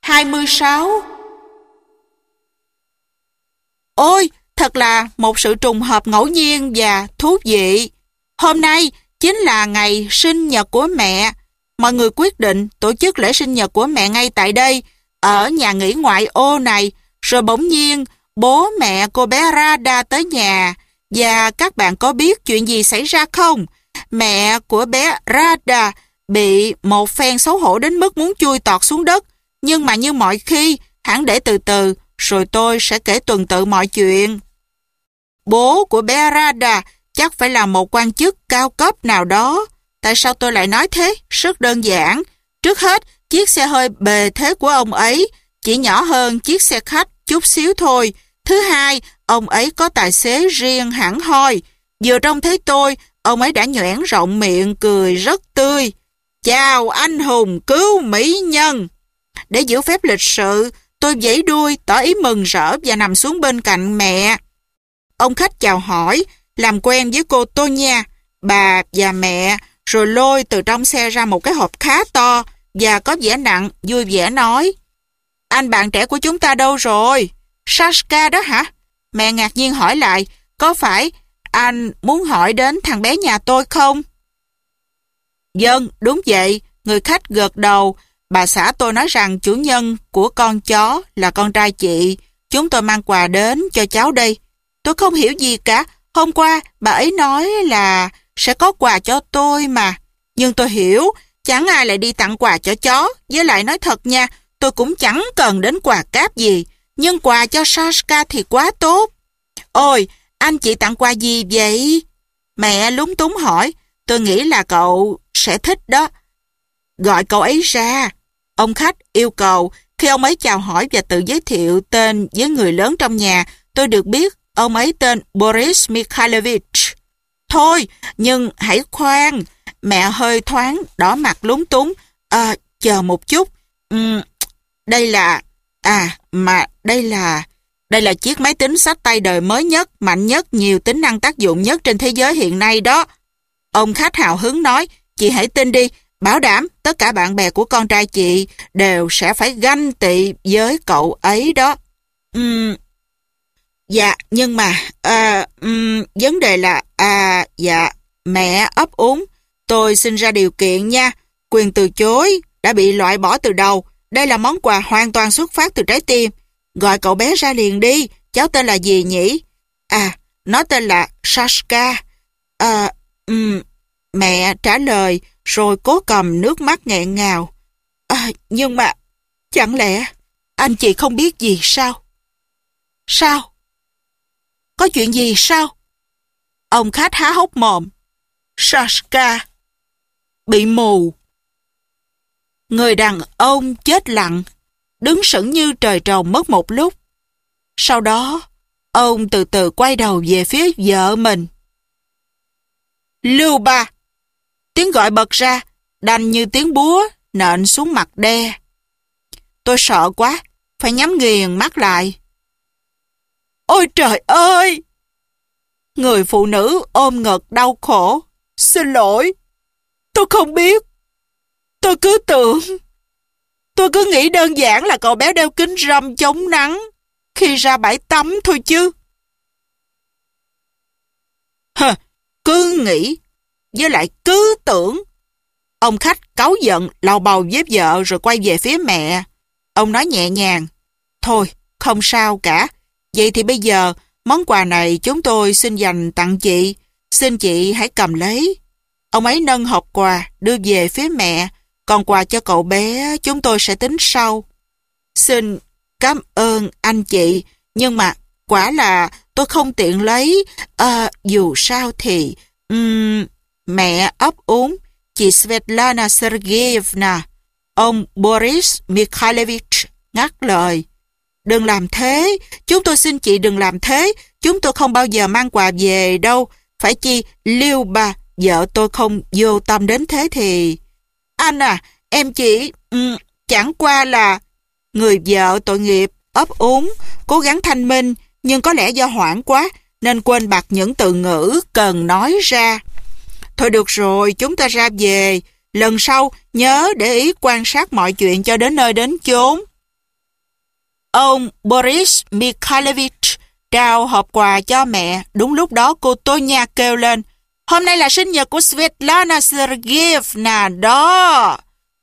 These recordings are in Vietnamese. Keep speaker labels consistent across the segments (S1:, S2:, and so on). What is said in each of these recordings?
S1: 26. Ôi, thật là một sự trùng hợp ngẫu nhiên và thú vị. Hôm nay chính là ngày sinh nhật của mẹ. Mọi người quyết định tổ chức lễ sinh nhật của mẹ ngay tại đây, ở nhà nghỉ ngoại ô này. Rồi bỗng nhiên, bố mẹ cô bé Rada tới nhà. Và các bạn có biết chuyện gì xảy ra không? Mẹ của bé Rada bị một phen xấu hổ đến mức muốn chui tọt xuống đất. Nhưng mà như mọi khi, hẳn để từ từ, rồi tôi sẽ kể tuần tự mọi chuyện. Bố của bé Rada chắc phải là một quan chức cao cấp nào đó. Tại sao tôi lại nói thế? Rất đơn giản. Trước hết, chiếc xe hơi bề thế của ông ấy chỉ nhỏ hơn chiếc xe khách chút xíu thôi. Thứ hai, ông ấy có tài xế riêng hẳn hoi. Vừa trông thấy tôi, ông ấy đã nhoẻn rộng miệng cười rất tươi. Chào anh hùng cứu mỹ nhân. Để giữ phép lịch sự, tôi vẫy đuôi tỏ ý mừng rỡ và nằm xuống bên cạnh mẹ. Ông khách chào hỏi, làm quen với cô Tonya, bà và mẹ, rồi lôi từ trong xe ra một cái hộp khá to và có vẻ nặng, vui vẻ nói: Anh bạn trẻ của chúng ta đâu rồi? Sashka đó hả? Mẹ ngạc nhiên hỏi lại: Có phải anh muốn hỏi đến thằng bé nhà tôi không? Vâng, đúng vậy. Người khách gật đầu. Bà xã tôi nói rằng chủ nhân của con chó là con trai chị. Chúng tôi mang quà đến cho cháu đây. Tôi không hiểu gì cả. Hôm qua bà ấy nói là sẽ có quà cho tôi mà. Nhưng tôi hiểu, chẳng ai lại đi tặng quà cho chó. Với lại nói thật nha, tôi cũng chẳng cần đến quà cáp gì. Nhưng quà cho Sashka thì quá tốt. Ôi, anh chị tặng quà gì vậy? Mẹ lúng túng hỏi. Tôi nghĩ là cậu sẽ thích đó. Gọi cậu ấy ra. Ông khách yêu cầu. Khi ông ấy chào hỏi và tự giới thiệu tên với người lớn trong nhà, tôi được biết ông ấy tên Boris Mikhailovich. Thôi, nhưng hãy khoan. Mẹ hơi thoáng đỏ mặt lúng túng. Chờ một chút. Đây là... Đây là chiếc máy tính xách tay đời mới nhất, mạnh nhất, nhiều tính năng tác dụng nhất trên thế giới hiện nay đó. Ông khách hào hứng nói: Chị hãy tin đi, bảo đảm tất cả bạn bè của con trai chị đều sẽ phải ganh tị với cậu ấy đó. Dạ, nhưng mà vấn đề là dạ, mẹ ấp úng. Tôi xin ra điều kiện nha. Quyền từ chối đã bị loại bỏ từ đầu. Đây là món quà hoàn toàn xuất phát từ trái tim. Gọi cậu bé ra liền đi. Cháu tên là gì nhỉ? Nó tên là Sashka. Mẹ trả lời rồi cố cầm nước mắt nghẹn ngào. Nhưng mà chẳng lẽ anh chị không biết gì sao? Sao? Có chuyện gì sao? Ông khách há hốc mồm. Sashka bị mù. Người đàn ông chết lặng, đứng sững như trời trồng mất một lúc. Sau đó, ông từ từ quay đầu về phía vợ mình. Luba! Tiếng gọi bật ra, đành như tiếng búa nện xuống mặt đe. Tôi sợ quá, phải nhắm nghiền mắt lại. Ôi trời ơi! Người phụ nữ ôm ngực đau khổ. Xin lỗi, tôi không biết. Tôi cứ nghĩ đơn giản là cậu bé đeo kính râm chống nắng khi ra bãi tắm thôi chứ. Cứ nghĩ, với lại cứ tưởng. Ông khách cáu giận, lau bầu với vợ rồi quay về phía mẹ. Ông nói nhẹ nhàng: Thôi, không sao cả. Vậy thì bây giờ, món quà này chúng tôi xin dành tặng chị. Xin chị hãy cầm lấy. Ông ấy nâng hộp quà, đưa về phía mẹ. Còn quà cho cậu bé chúng tôi sẽ tính sau. Xin cảm ơn anh chị. Nhưng mà quả là tôi không tiện lấy. Dù sao thì... Mẹ ấp úng. Chị Svetlana Sergeyevna. Ông Boris Mikhailovich ngắt lời. Đừng làm thế. Chúng tôi xin chị đừng làm thế. Chúng tôi không bao giờ mang quà về đâu. Phải chi Liuba, vợ tôi không vô tâm đến thế thì... Anh em chỉ... chẳng qua là... Người vợ tội nghiệp, ấp úng, cố gắng thanh minh, nhưng có lẽ do hoảng quá, nên quên bặt những từ ngữ cần nói ra. Thôi được rồi, chúng ta ra về. Lần sau, nhớ để ý quan sát mọi chuyện cho đến nơi đến chốn. Ông Boris Mikhailovich trao hộp quà cho mẹ. Đúng lúc đó cô Tonya kêu lên: "Hôm nay là sinh nhật của Svetlana Sergeyevna đó."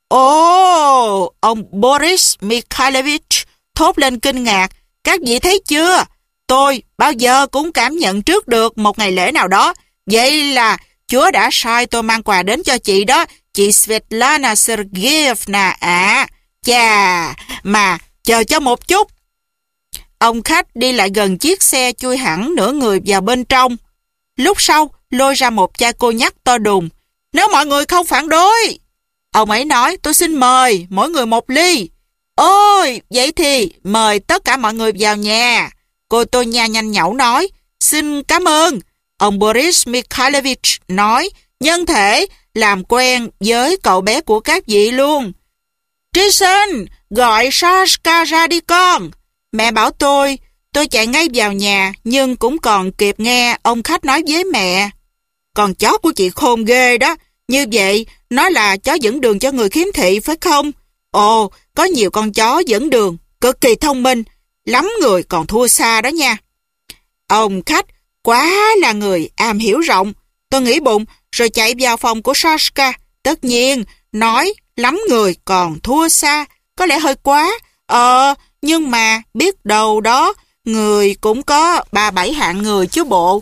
S1: Ồ, ông Boris Mikhailovich thốt lên kinh ngạc. "Các vị thấy chưa? Tôi bao giờ cũng cảm nhận trước được một ngày lễ nào đó. Vậy là Chúa đã sai tôi mang quà đến cho chị đó, chị Svetlana Sergeyevna ạ." Chà, mà chờ cho một chút. Ông khách đi lại gần chiếc xe, chui hẳn nửa người vào bên trong. Lúc sau, lôi ra một chai cô nhắc to đùng. "Nếu mọi người không phản đối," ông ấy nói, "tôi xin mời mỗi người một ly." "Ôi, vậy thì mời tất cả mọi người vào nhà." Cô Tonya nhanh nhảu nói. "Xin cảm ơn." Ông Boris Mikhailovich nói, "Nhân thể làm quen với cậu bé của các vị luôn." "Trison, gọi Sashka ra đi con." Mẹ bảo tôi chạy ngay vào nhà, nhưng cũng còn kịp nghe ông khách nói với mẹ: "Con chó của chị khôn ghê đó, như vậy nó là chó dẫn đường cho người khiếm thị phải không?" "Ồ, có nhiều con chó dẫn đường, cực kỳ thông minh, lắm người còn thua xa đó nha." Ông khách quá là người am hiểu rộng. Tôi nghĩ bụng, rồi chạy vào phòng của Sashka. Tất nhiên, nói lắm người còn thua xa, có lẽ hơi quá. Nhưng mà biết đâu đó, người cũng có 3-7 hạng người chứ bộ.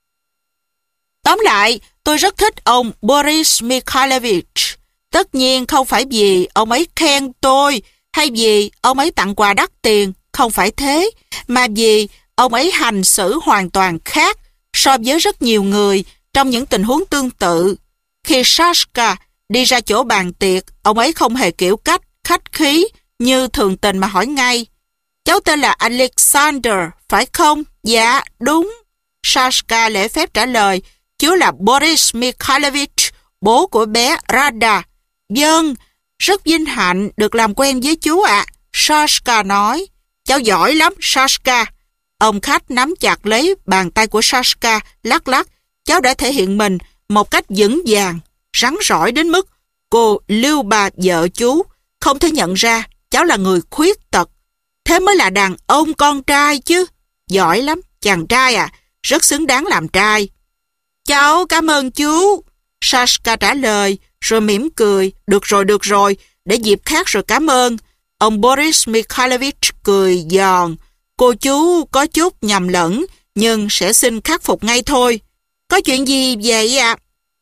S1: Tóm lại, tôi rất thích ông Boris Mikhailovich. Tất nhiên không phải vì ông ấy khen tôi, hay vì ông ấy tặng quà đắt tiền, không phải thế, mà vì ông ấy hành xử hoàn toàn khác so với rất nhiều người trong những tình huống tương tự. Khi Sashka đi ra chỗ bàn tiệc, ông ấy không hề kiểu cách khách khí như thường tình mà hỏi ngay: "Cháu tên là Alexander, phải không?" "Dạ, đúng." Sashka lễ phép trả lời: "Chú là Boris Mikhailovich, bố của bé Rada." "Vâng, rất vinh hạnh được làm quen với chú ạ." Sashka nói. "Cháu giỏi lắm, Sashka." Ông khách nắm chặt lấy bàn tay của Sashka, lắc lắc. Cháu đã thể hiện mình một cách vững vàng, rắn rỏi đến mức cô Lưu Bà vợ chú không thể nhận ra cháu là người khuyết tật. Thế mới là đàn ông con trai chứ. Giỏi lắm, chàng trai à, rất xứng đáng làm trai. "Cháu cảm ơn chú." Sashka trả lời, rồi mỉm cười. Được rồi, để dịp khác rồi cảm ơn." Ông Boris Mikhailovich cười giòn. "Cô chú có chút nhầm lẫn, nhưng sẽ xin khắc phục ngay thôi." "Có chuyện gì vậy ạ?"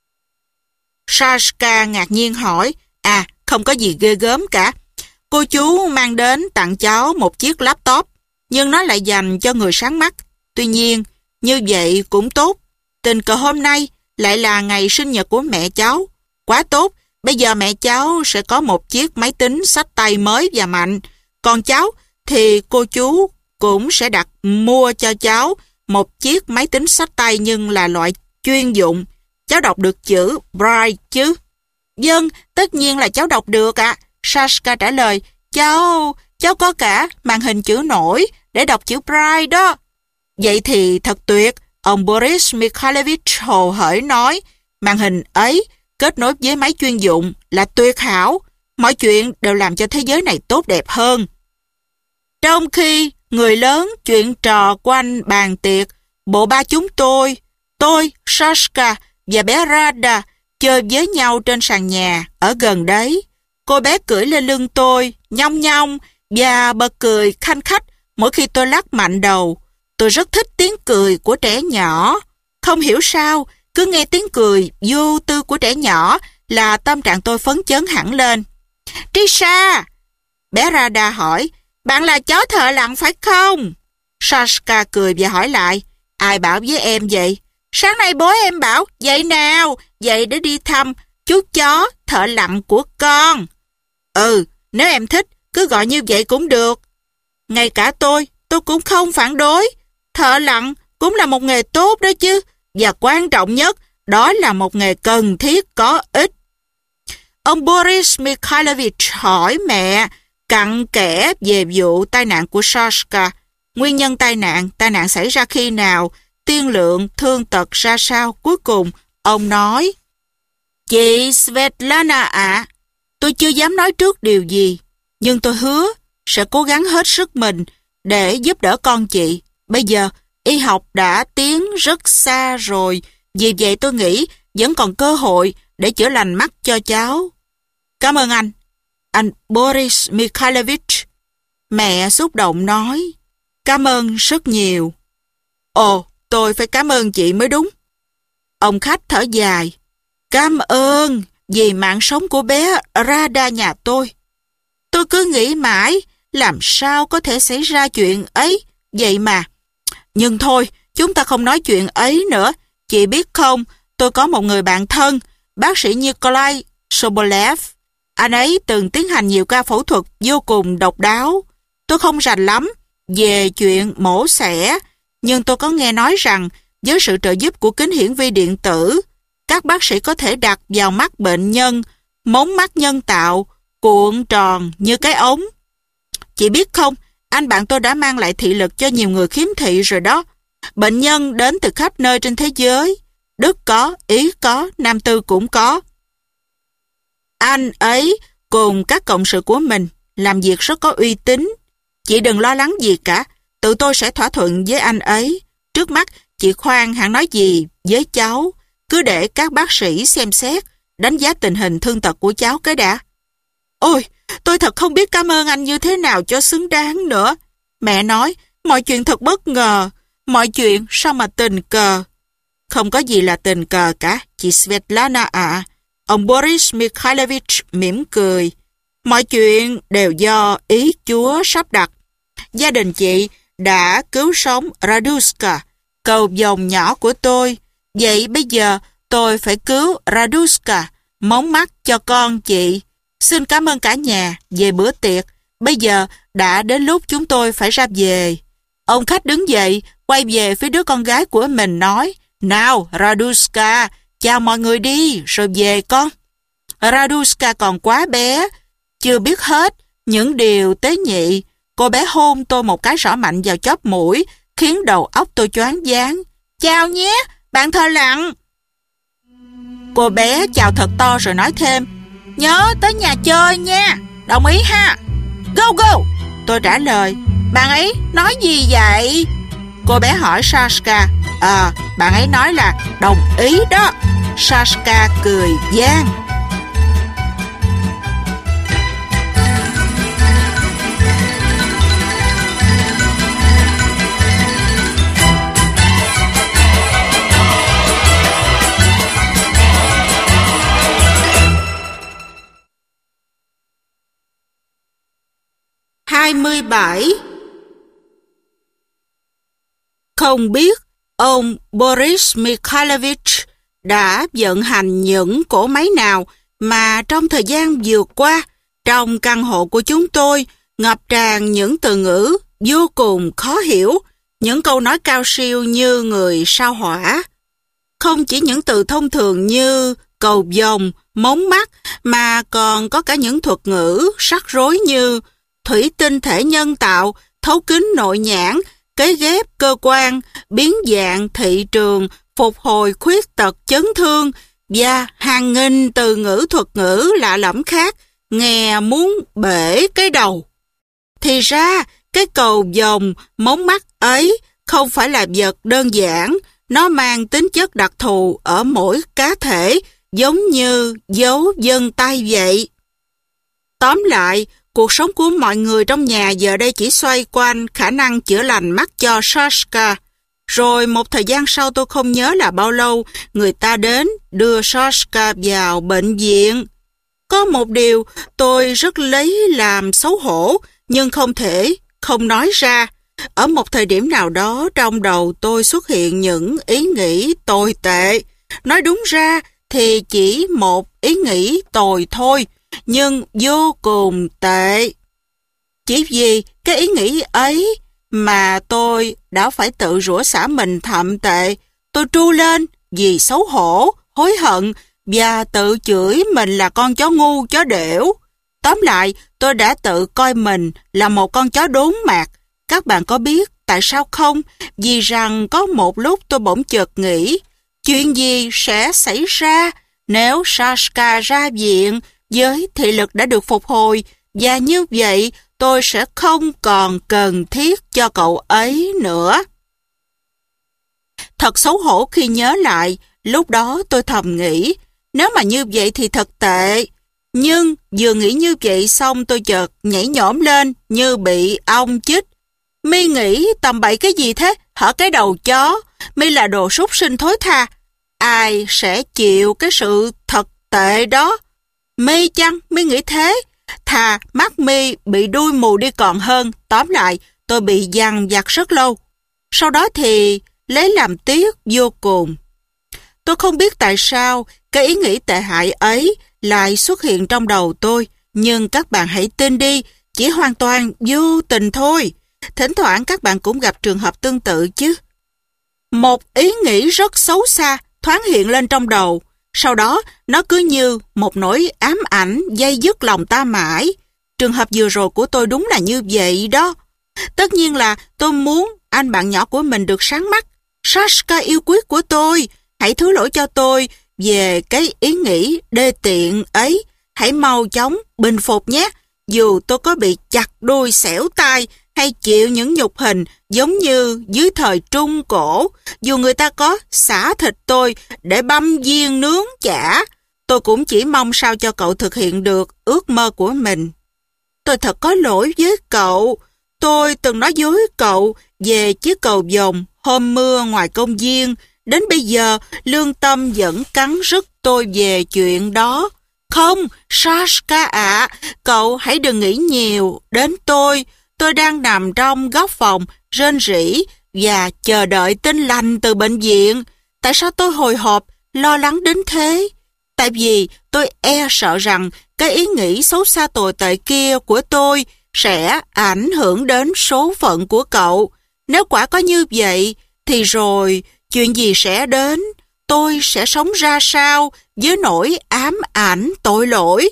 S1: Sashka ngạc nhiên hỏi. Không có gì ghê gớm cả. Cô chú mang đến tặng cháu một chiếc laptop, nhưng nó lại dành cho người sáng mắt. Tuy nhiên, như vậy cũng tốt. Tình cờ hôm nay lại là ngày sinh nhật của mẹ cháu. Quá tốt, bây giờ mẹ cháu sẽ có một chiếc máy tính xách tay mới và mạnh. Còn cháu thì cô chú cũng sẽ đặt mua cho cháu một chiếc máy tính xách tay, nhưng là loại chuyên dụng. Cháu đọc được chữ Braille chứ?" "Vâng, tất nhiên là cháu đọc được ạ." Sashka trả lời. Cháu có cả màn hình chữ nổi để đọc chữ Braille đó." "Vậy thì thật tuyệt." Ông Boris Mikhailovich hồ hởi nói. "Màn hình ấy kết nối với máy chuyên dụng là tuyệt hảo. Mọi chuyện đều làm cho thế giới này tốt đẹp hơn." Trong khi người lớn chuyện trò quanh bàn tiệc, bộ ba chúng tôi, Sashka và bé Rada chơi với nhau trên sàn nhà ở gần đấy. Cô bé cưỡi lên lưng tôi, nhong nhong và bật cười khanh khách mỗi khi tôi lắc mạnh đầu. Tôi rất thích tiếng cười của trẻ nhỏ. Không hiểu sao, cứ nghe tiếng cười vô tư của trẻ nhỏ là tâm trạng tôi phấn chấn hẳn lên. "Trisha," bé Rada hỏi, "bạn là chó thợ lặn phải không?" Sashka cười và hỏi lại, "Ai bảo với em vậy?" "Sáng nay bố em bảo, dậy nào, dậy để đi thăm chú chó thợ lặn của con." "Ừ, nếu em thích, cứ gọi như vậy cũng được." "Ngay cả tôi cũng không phản đối. Thợ lặn cũng là một nghề tốt đó chứ. Và quan trọng nhất, đó là một nghề cần thiết có ích." Ông Boris Mikhailovich hỏi mẹ cặn kẽ về vụ tai nạn của Sashka. Nguyên nhân tai nạn xảy ra khi nào, tiên lượng thương tật ra sao. Cuối cùng, ông nói: "Chị Svetlana ạ, tôi chưa dám nói trước điều gì, nhưng tôi hứa sẽ cố gắng hết sức mình để giúp đỡ con chị. Bây giờ, y học đã tiến rất xa rồi, vì vậy tôi nghĩ vẫn còn cơ hội để chữa lành mắt cho cháu. Cảm ơn anh Boris Mikhailovich. Mẹ xúc động nói, cảm ơn rất nhiều. Ồ, tôi phải cảm ơn chị mới đúng. Ông khách thở dài, cảm ơn vì mạng sống của bé Rada nhà tôi. Tôi cứ nghĩ mãi, làm sao có thể xảy ra chuyện ấy, vậy mà. Nhưng thôi, chúng ta không nói chuyện ấy nữa. Chị biết không, tôi có một người bạn thân, bác sĩ Nikolai Sobolev. Anh ấy từng tiến hành nhiều ca phẫu thuật vô cùng độc đáo. Tôi không rành lắm về chuyện mổ xẻ, nhưng tôi có nghe nói rằng với sự trợ giúp của kính hiển vi điện tử, các bác sĩ có thể đặt vào mắt bệnh nhân mống mắt nhân tạo cuộn tròn như cái ống. Chị biết không, anh bạn tôi đã mang lại thị lực cho nhiều người khiếm thị rồi đó. Bệnh nhân đến từ khắp nơi trên thế giới. Đức có, Ý có, Nam Tư cũng có. Anh ấy cùng các cộng sự của mình làm việc rất có uy tín. Chị đừng lo lắng gì cả, tự tôi sẽ thỏa thuận với anh ấy. Trước mắt, chị khoan hẳn nói gì với cháu, cứ để các bác sĩ xem xét, đánh giá tình hình thương tật của cháu cái đã. Ôi, tôi thật không biết cảm ơn anh như thế nào cho xứng đáng nữa. Mẹ nói, mọi chuyện thật bất ngờ, mọi chuyện sao mà tình cờ. Không có gì là tình cờ cả, chị Svetlana ạ. Ông Boris Mikhailovich mỉm cười. Mọi chuyện đều do ý Chúa sắp đặt. Gia đình chị đã cứu sống Raduska, cầu vồng nhỏ của tôi. Vậy bây giờ tôi phải cứu Raduska, mống mắt cho con chị. Xin cảm ơn cả nhà về bữa tiệc. Bây giờ đã đến lúc chúng tôi phải ra về. Ông khách đứng dậy, quay về phía đứa con gái của mình nói, nào Raduska, chào mọi người đi, rồi về con. Raduska còn quá bé, chưa biết hết những điều tế nhị. Cô bé hôn tôi một cái rõ mạnh vào chóp mũi, khiến đầu óc tôi choáng váng. Chào nhé, bạn thợ lặn. Cô bé chào thật to rồi nói thêm, nhớ tới nhà chơi nha, đồng ý ha. Go go, tôi trả lời. Bạn ấy nói gì vậy? Cô bé hỏi Sashka. Bạn ấy nói là đồng ý đó. Sashka cười gian. Không biết ông Boris Mikhailovich đã vận hành những cỗ máy nào mà trong thời gian vừa qua, trong căn hộ của chúng tôi ngập tràn những từ ngữ vô cùng khó hiểu, những câu nói cao siêu như người sao hỏa. Không chỉ những từ thông thường như cầu vồng, mống mắt, mà còn có cả những thuật ngữ rắc rối như thủy tinh thể nhân tạo, thấu kính nội nhãn, cấy ghép cơ quan, biến dạng thị trường, phục hồi khuyết tật chấn thương và hàng nghìn từ ngữ thuật ngữ lạ lẫm khác, nghe muốn bể cái đầu. Thì ra, cái cầu vồng mống mắt ấy không phải là vật đơn giản, nó mang tính chất đặc thù ở mỗi cá thể, giống như dấu vân tay vậy. Tóm lại, cuộc sống của mọi người trong nhà giờ đây chỉ xoay quanh khả năng chữa lành mắt cho Sashka. Rồi một thời gian sau, tôi không nhớ là bao lâu, người ta đến đưa Sashka vào bệnh viện. Có một điều tôi rất lấy làm xấu hổ, nhưng không thể không nói ra. Ở một thời điểm nào đó trong đầu tôi xuất hiện những ý nghĩ tồi tệ. Nói đúng ra thì chỉ một ý nghĩ tồi thôi, nhưng vô cùng tệ. Chỉ vì cái ý nghĩ ấy mà tôi đã phải tự rủa xả mình thậm tệ. Tôi tru lên vì xấu hổ, hối hận và tự chửi mình là con chó ngu, chó đểu. Tóm lại, tôi đã tự coi mình là một con chó đốn mạc. Các bạn có biết tại sao không? Vì rằng có một lúc tôi bỗng chợt nghĩ, chuyện gì sẽ xảy ra nếu Sashka ra viện với thị lực đã được phục hồi, và như vậy tôi sẽ không còn cần thiết cho cậu ấy nữa. Thật xấu hổ khi nhớ lại, lúc đó tôi thầm nghĩ, nếu mà như vậy thì thật tệ. Nhưng vừa nghĩ như vậy xong tôi chợt nhảy nhổm lên như bị ong chích. Mi nghĩ tầm bậy cái gì thế? Hở cái đầu chó. Mi là đồ súc sinh thối tha. Ai sẽ chịu cái sự thật tệ đó? Mi chăng? Mi nghĩ thế? Thà mắt Mi bị đuôi mù đi còn hơn. Tóm lại, tôi bị dằn vặt rất lâu. Sau đó thì lấy làm tiếc vô cùng. Tôi không biết tại sao cái ý nghĩ tệ hại ấy lại xuất hiện trong đầu tôi, nhưng các bạn hãy tin đi, chỉ hoàn toàn vô tình thôi. Thỉnh thoảng các bạn cũng gặp trường hợp tương tự chứ. Một ý nghĩ rất xấu xa thoáng hiện lên trong đầu, sau đó nó cứ như một nỗi ám ảnh dây dứt lòng ta mãi. Trường hợp vừa rồi của tôi đúng là như vậy đó. Tất nhiên là tôi muốn anh bạn nhỏ của mình được sáng mắt. Sashka yêu quý của tôi, hãy thứ lỗi cho tôi về cái ý nghĩ đê tiện ấy. Hãy mau chóng bình phục nhé. Dù tôi có bị chặt đuôi xẻo tai hay chịu những nhục hình giống như dưới thời Trung Cổ, dù người ta có xả thịt tôi để băm viên nướng chả, tôi cũng chỉ mong sao cho cậu thực hiện được ước mơ của mình. Tôi thật có lỗi với cậu. Tôi từng nói dối cậu về chiếc cầu vồng hôm mưa ngoài công viên. Đến bây giờ, lương tâm vẫn cắn rứt tôi về chuyện đó. Không, Sashka ạ, cậu hãy đừng nghĩ nhiều đến tôi. Tôi đang nằm trong góc phòng, rên rỉ và chờ đợi tin lành từ bệnh viện. Tại sao tôi hồi hộp, lo lắng đến thế? Tại vì tôi e sợ rằng cái ý nghĩ xấu xa tồi tệ kia của tôi sẽ ảnh hưởng đến số phận của cậu. Nếu quả có như vậy, thì rồi chuyện gì sẽ đến? Tôi sẽ sống ra sao với nỗi ám ảnh tội lỗi?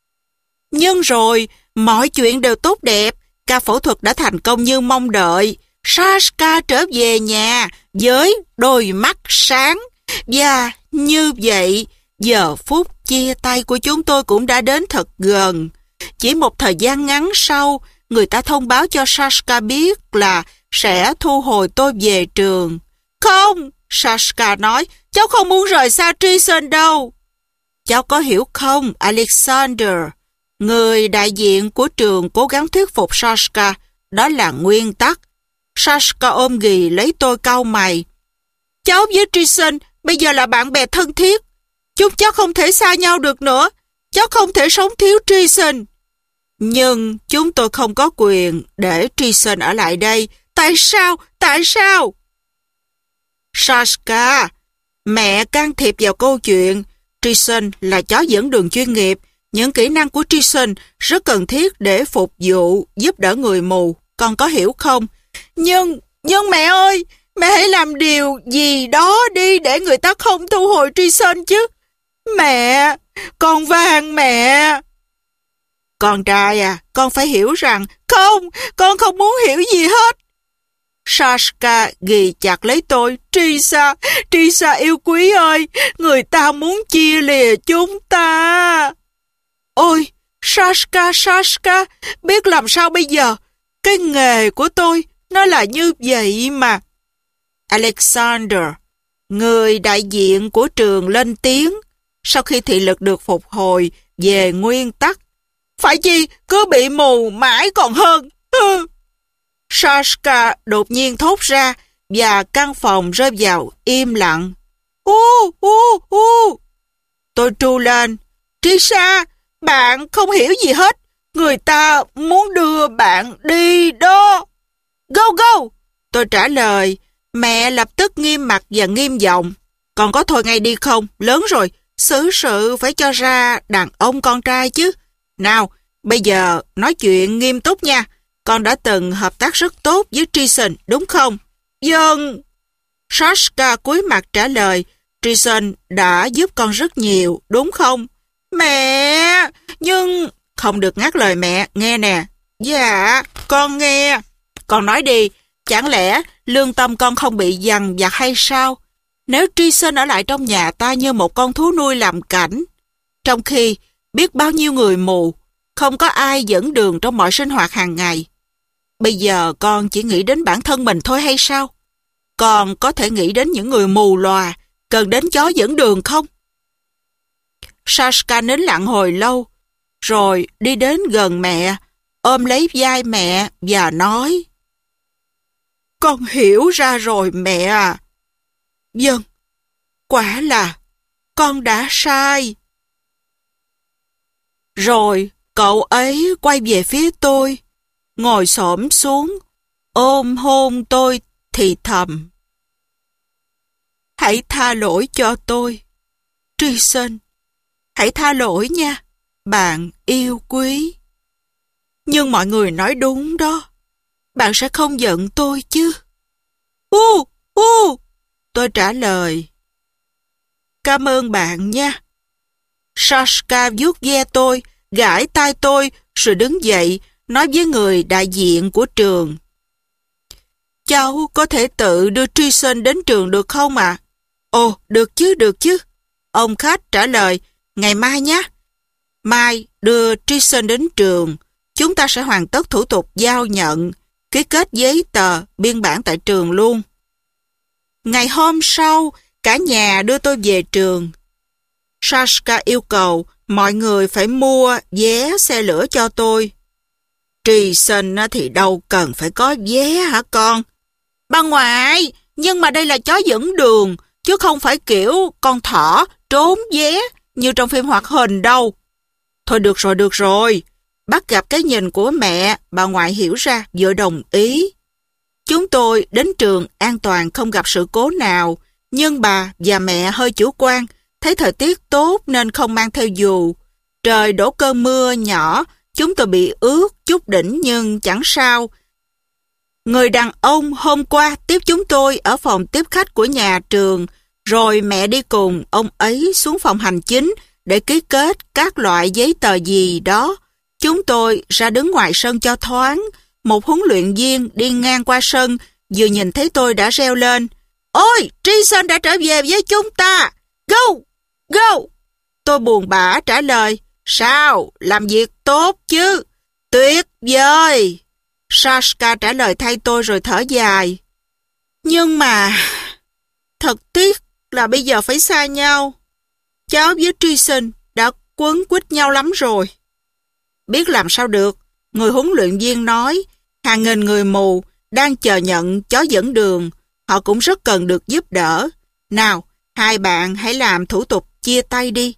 S1: Nhưng rồi, mọi chuyện đều tốt đẹp. Ca phẫu thuật đã thành công như mong đợi. Sashka trở về nhà với đôi mắt sáng. Và như vậy, giờ phút chia tay của chúng tôi cũng đã đến thật gần. Chỉ một thời gian ngắn sau, người ta thông báo cho Sashka biết là sẽ thu hồi tôi về trường. Không, Sashka nói, cháu không muốn rời xa Treason đâu. Cháu có hiểu không, Alexander? Người đại diện của trường cố gắng thuyết phục Sashka, đó là nguyên tắc. Sashka ôm ghì lấy tôi cau mày. Cháu với Treason bây giờ là bạn bè thân thiết. Chúng cháu không thể xa nhau được nữa. Cháu không thể sống thiếu Treason. Nhưng chúng tôi không có quyền để Treason ở lại đây. Tại sao? Tại sao? Sashka, mẹ can thiệp vào câu chuyện. Treason là chó dẫn đường chuyên nghiệp. Những kỹ năng của Treason rất cần thiết để phục vụ, giúp đỡ người mù. Con có hiểu không? Nhưng mẹ ơi, mẹ hãy làm điều gì đó đi để người ta không thu hồi Treason chứ. Mẹ, con van mẹ. Con trai à, con phải hiểu rằng, không, con không muốn hiểu gì hết. Sashka ghì chặt lấy tôi. Trisa yêu quý ơi, người ta muốn chia lìa chúng ta. Ôi, Sashka, biết làm sao bây giờ? Cái nghề của tôi, nó là như vậy mà. Alexander, người đại diện của trường lên tiếng, sau khi thị lực được phục hồi về nguyên tắc. Phải chi, cứ bị mù mãi còn hơn. Sashka đột nhiên thốt ra và căn phòng rơi vào im lặng. Tôi tru lên. Trisa, bạn không hiểu gì hết. Người ta muốn đưa bạn đi đó. Go! Tôi trả lời. Mẹ lập tức nghiêm mặt và nghiêm giọng. Còn có thôi ngay đi không? Lớn rồi, xử sự phải cho ra đàn ông con trai chứ. Nào, bây giờ nói chuyện nghiêm túc nha. Con đã từng hợp tác rất tốt với Treason, đúng không? Vâng. Sashka cúi mặt trả lời. Treason đã giúp con rất nhiều, đúng không? Mẹ, nhưng... Không được ngắt lời mẹ, nghe nè. Dạ, con nghe. Con nói đi, chẳng lẽ lương tâm con không bị dằn vặt hay sao? Nếu Treason ở lại trong nhà ta như một con thú nuôi làm cảnh, trong khi biết bao nhiêu người mù, không có ai dẫn đường trong mọi sinh hoạt hàng ngày. Bây giờ con chỉ nghĩ đến bản thân mình thôi hay sao? Con có thể nghĩ đến những người mù lòa cần đến chó dẫn đường không? Sashka nín lặng hồi lâu, rồi đi đến gần mẹ, ôm lấy vai mẹ và nói: Con hiểu ra rồi mẹ à. Vâng, quả là con đã sai. Rồi cậu ấy quay về phía tôi, ngồi xổm xuống, ôm hôn tôi thì thầm: Hãy tha lỗi cho tôi, Trison. Hãy tha lỗi nha, bạn yêu quý. Nhưng mọi người nói đúng đó. Bạn sẽ không giận tôi chứ? Tôi trả lời. Cảm ơn bạn nha. Sashka vuốt ve tôi, gãi tai tôi, rồi đứng dậy, nói với người đại diện của trường: Cháu có thể tự đưa Trison đến trường được không ạ? Ồ, được chứ. Ông khách trả lời: Ngày mai nhé. Mai đưa Trison đến trường. Chúng ta sẽ hoàn tất thủ tục giao nhận, ký kết giấy tờ, biên bản tại trường luôn. Ngày hôm sau, cả nhà đưa tôi về trường. Sashka yêu cầu mọi người phải mua vé xe lửa cho tôi. Trison thì đâu cần phải có vé hả con? Bà ngoại, nhưng mà đây là chó dẫn đường, chứ không phải kiểu con thỏ trốn vé như trong phim hoạt hình đâu. Thôi được rồi. Bắt gặp cái nhìn của mẹ, bà ngoại hiểu ra, vợ đồng ý. Chúng tôi đến trường an toàn, không gặp sự cố nào, nhưng bà và mẹ hơi chủ quan, thấy thời tiết tốt nên không mang theo dù. Trời đổ cơn mưa nhỏ, chúng tôi bị ướt chút đỉnh nhưng chẳng sao. Người đàn ông hôm qua tiếp chúng tôi ở phòng tiếp khách của nhà trường, rồi mẹ đi cùng ông ấy xuống phòng hành chính để ký kết các loại giấy tờ gì đó. Chúng tôi ra đứng ngoài sân cho thoáng. Một huấn luyện viên đi ngang qua sân, vừa nhìn thấy tôi đã reo lên: Ôi, Trison đã trở về với chúng ta! Go! Tôi buồn bã trả lời: Sao? Làm việc tốt chứ? Tuyệt vời! Sashka trả lời thay tôi rồi thở dài: Nhưng mà thật tiếc là bây giờ phải xa nhau. Cháu với Trison đã quấn quýt nhau lắm rồi. Biết làm sao được, người huấn luyện viên nói, hàng nghìn người mù đang chờ nhận chó dẫn đường, họ cũng rất cần được giúp đỡ. Nào, hai bạn hãy làm thủ tục chia tay đi.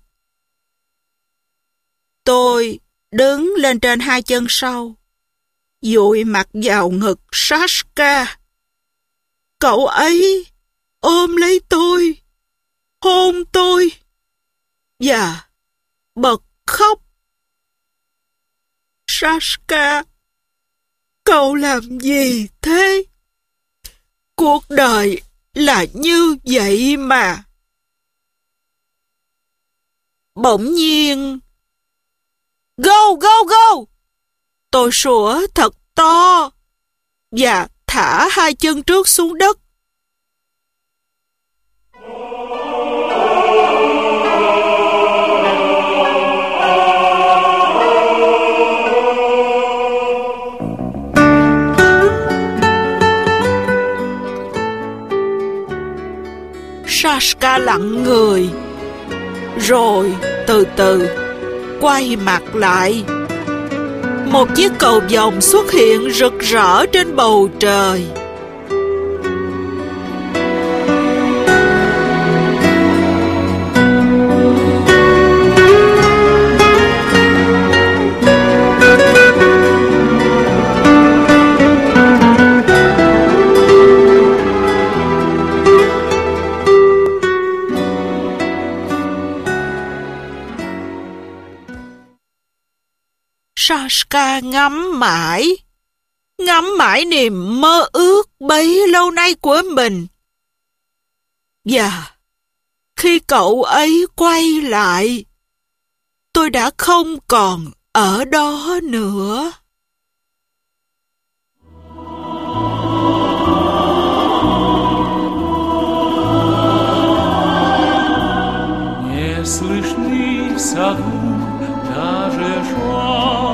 S1: Tôi đứng lên trên hai chân sau, dụi mặt vào ngực Sashka. Cậu ấy ôm lấy tôi, hôn tôi và bật khóc. Sashka, cậu làm gì thế? Cuộc đời là như vậy mà. Bỗng nhiên, Go! Tôi sủa thật to và thả hai chân trước xuống đất. Sashka lặng người, rồi từ từ quay mặt lại. Một chiếc cầu vồng xuất hiện rực rỡ trên bầu trời. Sashka ngắm mãi niềm mơ ước bấy lâu nay của mình. Và khi cậu ấy quay lại, tôi đã không còn ở đó nữa.
S2: Не слышны в саду даже жен.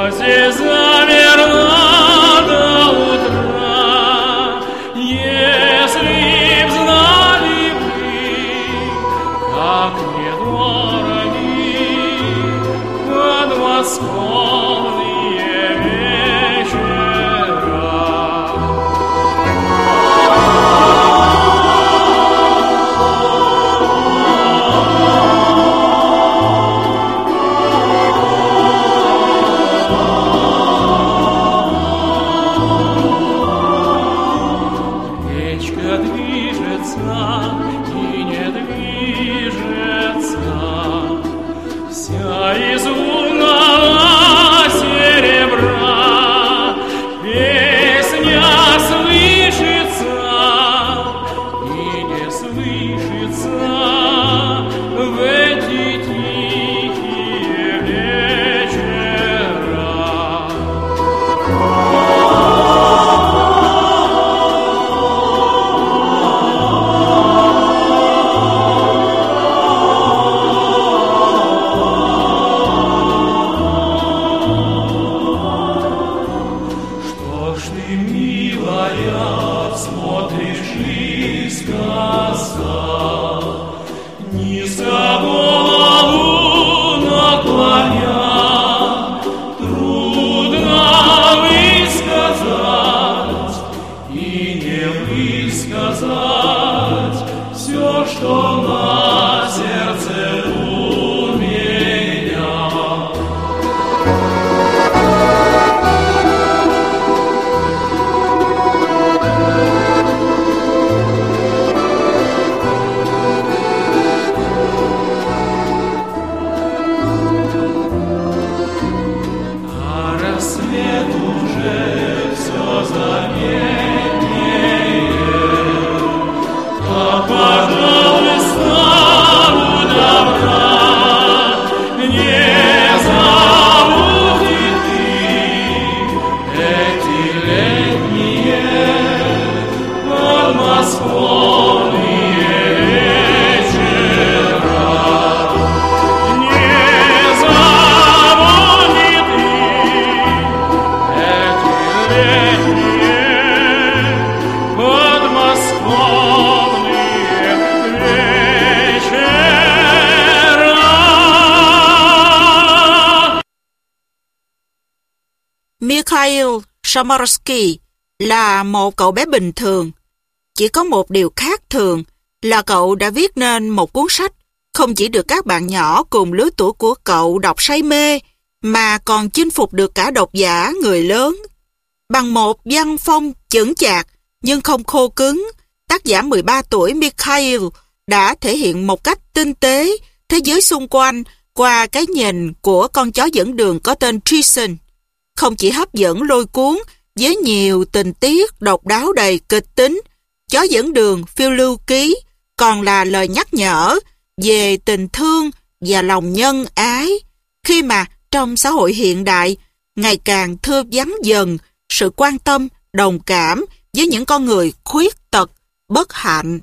S1: Mikhail Samorsky là một cậu bé bình thường. Chỉ có một điều khác thường là cậu đã viết nên một cuốn sách không chỉ được các bạn nhỏ cùng lứa tuổi của cậu đọc say mê, mà còn chinh phục được cả độc giả người lớn. Bằng một văn phong chững chạc nhưng không khô cứng, tác giả 13 tuổi Mikhail đã thể hiện một cách tinh tế thế giới xung quanh qua cái nhìn của con chó dẫn đường có tên Trison. Không chỉ hấp dẫn lôi cuốn với nhiều tình tiết độc đáo đầy kịch tính, Chó dẫn đường phiêu lưu ký còn là lời nhắc nhở về tình thương và lòng nhân ái, khi mà trong xã hội hiện đại ngày càng thưa vắng dần sự quan tâm, đồng cảm với những con người khuyết tật, bất hạnh.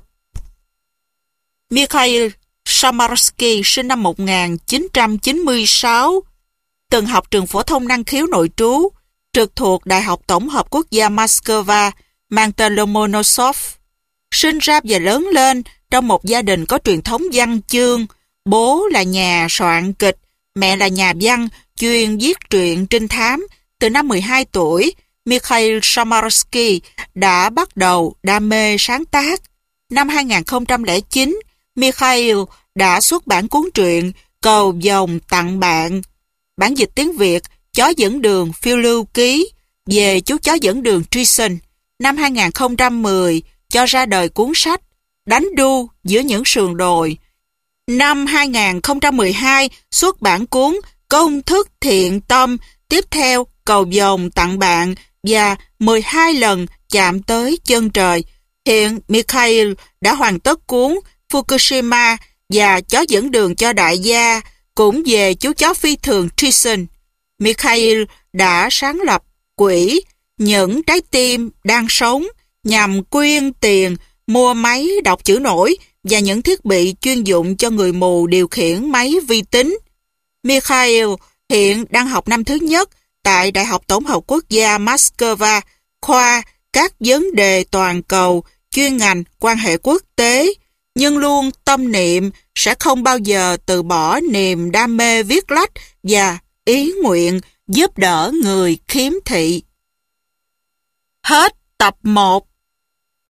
S1: Mikhail Samorsky sinh năm 1996, từng học trường phổ thông năng khiếu nội trú, trực thuộc Đại học Tổng hợp Quốc gia Moscow, mang tên Lomonosov. Sinh ra và lớn lên trong một gia đình có truyền thống văn chương. Bố là nhà soạn kịch, mẹ là nhà văn, chuyên viết truyện trinh thám. Từ năm 12 tuổi, Mikhail Samorsky đã bắt đầu đam mê sáng tác. Năm 2009, Mikhail đã xuất bản cuốn truyện Cầu Vồng Tặng Bạn. Bản dịch tiếng Việt Chó dẫn đường phiêu lưu ký về chú chó dẫn đường Trison. Năm 2010 cho ra đời cuốn sách Đánh đu giữa những sườn đồi. Năm 2012 xuất bản cuốn Công thức thiện tâm, tiếp theo Cầu Vồng Tặng Bạn và 12 lần chạm tới chân trời. Hiện Mikhail đã hoàn tất cuốn Fukushima và Chó dẫn đường cho đại gia, cũng về chú chó phi thường Trison. Mikhail đã sáng lập quỹ Những Trái Tim Đang Sống nhằm quyên tiền mua máy đọc chữ nổi và những thiết bị chuyên dụng cho người mù điều khiển máy vi tính. Mikhail hiện đang học năm thứ nhất tại Đại học Tổng hợp Quốc gia Moscow, khoa các vấn đề toàn cầu, chuyên ngành quan hệ quốc tế, nhưng luôn tâm niệm sẽ không bao giờ từ bỏ niềm đam mê viết lách và ý nguyện giúp đỡ người khiếm thị. Hết tập 1.